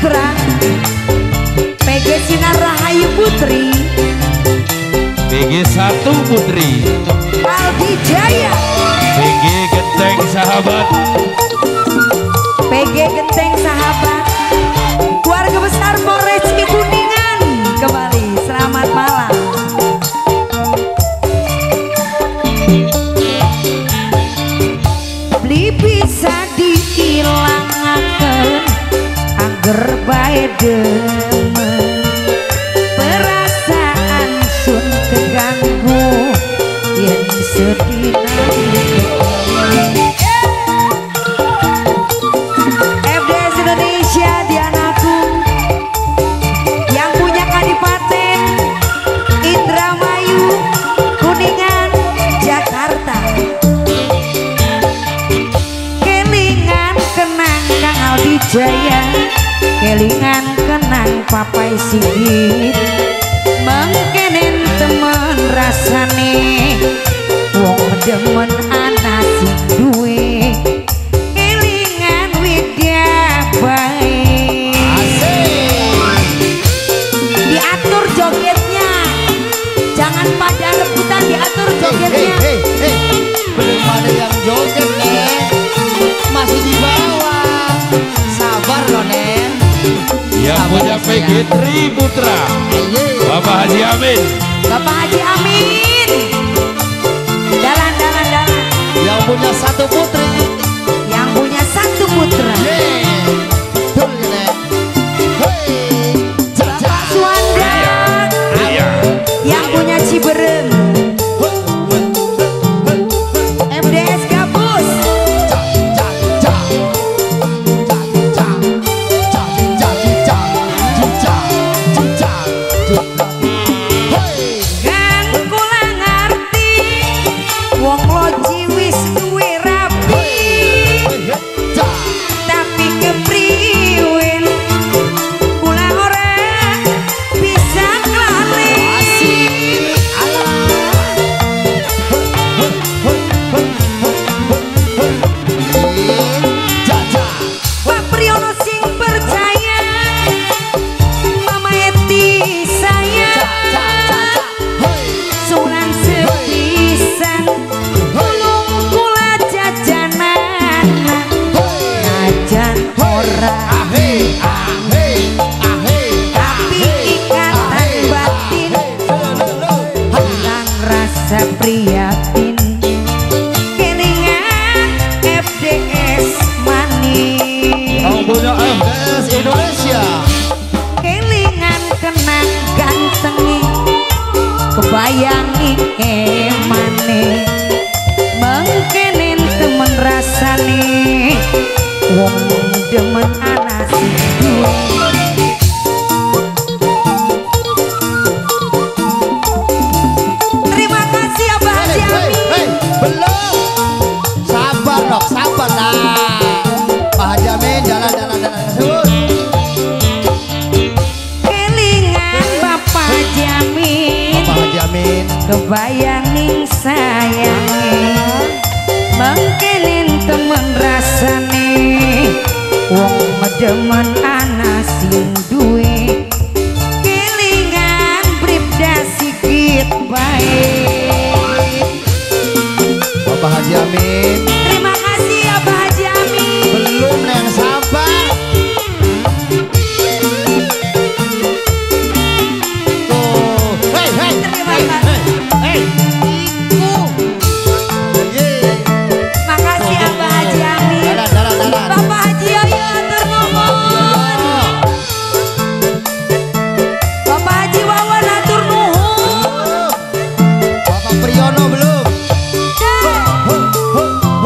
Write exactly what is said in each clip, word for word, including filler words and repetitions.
Putra, P G Sinar Rahayu Putri, P G satu Putri, Aldi Jaya, P G Genteng Sahabat, P G Genteng Sahabat, keluarga besar Polres Kuningan kembali, selamat malam. Beli bisa dihilangkan agar bae demen, perasaan sun keganggu yang sedih. F D S Indonesia Dianaku yang punya Kadipaten Indramayu Kuningan Jakarta, kelingan kenang Kang Aldi Jaya, kelingan kenang Papai Sigit, mengkenen temen rasane wong demen ana sing duwe, kelingan widya bae. Diatur jogetnya, jangan pada rebutan, diatur jogetnya. Hei, hei, hei. Belum ada yang joget nih, masih di bawah. Sabar loh Nen. yang punya P G Tri Putra, Bapak Haji Amin, Bapak Haji Amin, dalan dalan dalan, yang punya satu putri, yang punya satu putra. yeay, betul ya Nen. Hei, Bapak Suwanda, iya, yang punya Ciberem, F D S Gabus, kan kula ngerti wong loji wis duwe rapi, tapi kepriwen kula ora bisa nglali. Pak Priyono sing percaya Mama Eti saya sulan sepisan tulung kula jajanan najan ora tapi ikatan batin hilang rasa prihatin, kelingan F D S manis, yang punya F D S Indonesia, kelingan kenang gantengi kebayangi emane, mengkenen temen rasane wong demen ana sing duwe. Terima kasih Abah Haji hei, Amin. hei, belum, sabar dong, sabar nah, Pak Haji Amin, jalan jalan jalan terus. Kelingan Bapak Haji Amin, Pak Haji Amin, kebayangin sayange, mengkenen temen rasane wong demen ana sing duwe, kelingan Bribda Sigit bae. Bapak Haji Amin, Terima kasih Abah Haji Amin. belum Nen, sabar. Tuh, hei hei, Terima hei, kasih. hei, hei, iku, yeay, Makasih Abah Haji Amin. jalan jalan jalan. Bapak Haji Yoyo atur nuhun. Bapak Haji Wawan atur nuhun. Bapak Priyono belum. Dah.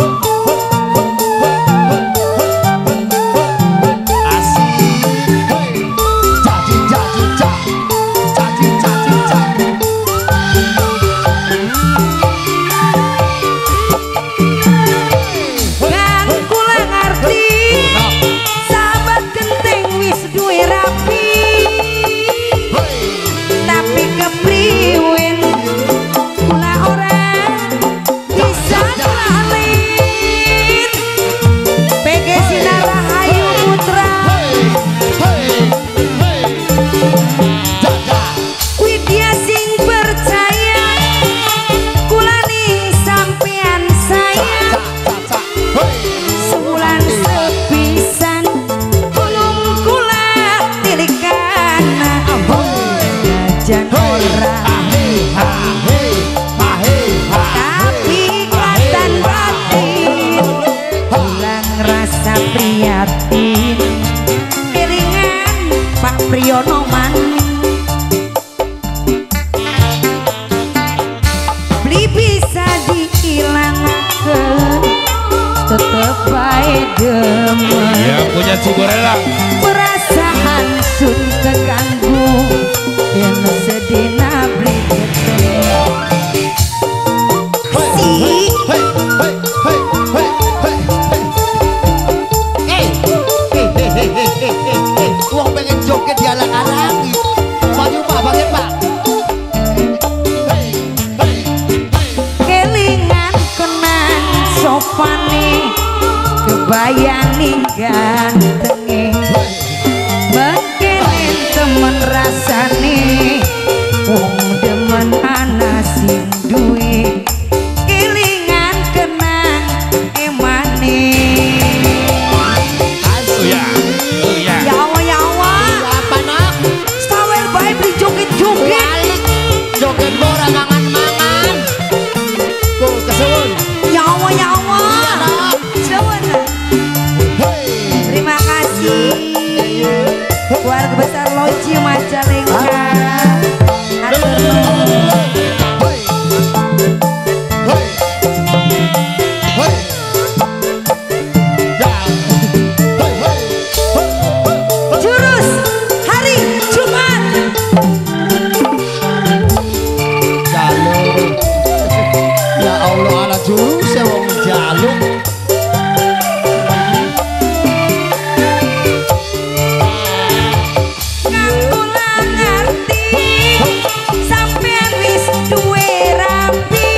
Ciborela. Perasaan sun keganggu yang sedina beli ketemu. Si Hei, hei, hei, hei, hei, hei. Eh, hei, hei, hei, hei, hei, hei. Uang pengen joget dialang-alangi. Maju pak, balik pak. Hei, hei, hei. kelingan kenang sopane kebayang ning gantenge mengkelin temen rasane wong demen ana sing duwe kelingan kenang emane. Oh ya, oh ya. Yawa yawa Apa nak? sawer bae beli joget-joget. Joget bora mangan-mangan. Tuh, kesuwun. Yawa yawa Nak. Sewen. Hei. Terima kasih keluarga besar Loji Majalengka. Atur nuhun. Hei. Hei. Hei. Ya. Hei, hei. Hei, hei. Jurus hari Jumat. Jaluk. Ya Allah, anak jurus ya wong jaluk. Kula ngerti sampean wis duwe rapi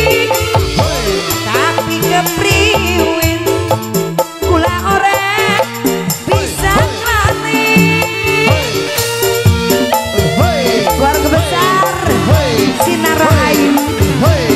tapi kepriwen kula ora bisa ngerti. Hei. Keluarga besar Hei. Sinar Rahayu Hei.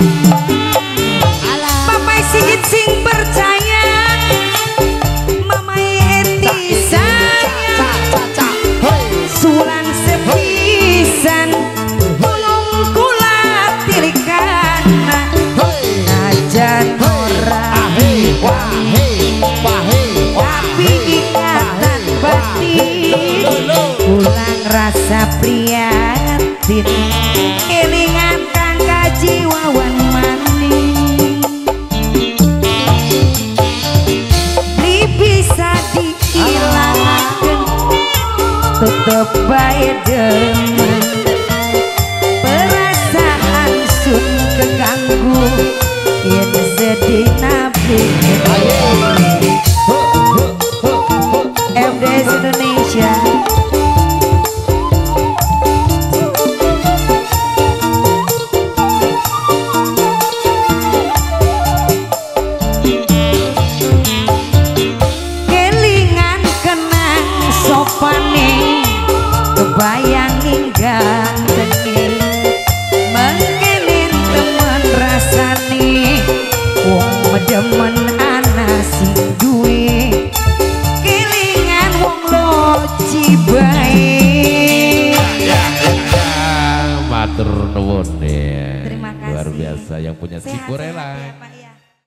Alah. Papai Sigit sing percaya Mamai Eti sayang Cak, cak, cak. Hei. Sulan sepisan Tulung kula tilikan Hei. Najan ora Ahei. Wahei. Wahei. tapi ikatan batin ulang rasa prihatin kelingan kang kajiwawan maning beli bisa dihilangkan tetep bae demen perasaan sun keganggu yen sedina beli F D S Indonesia. Kelingan kenang sopane kebayang hingga gantenge mengkelin temen rasane wong medemen ana sing duwe kelingan wong loji bae. Ya, ya, ya. Matur nuwun ya. Terima kasih. Luar biasa yang punya Sehat-sehat Ciborela. ya, Pak, ya.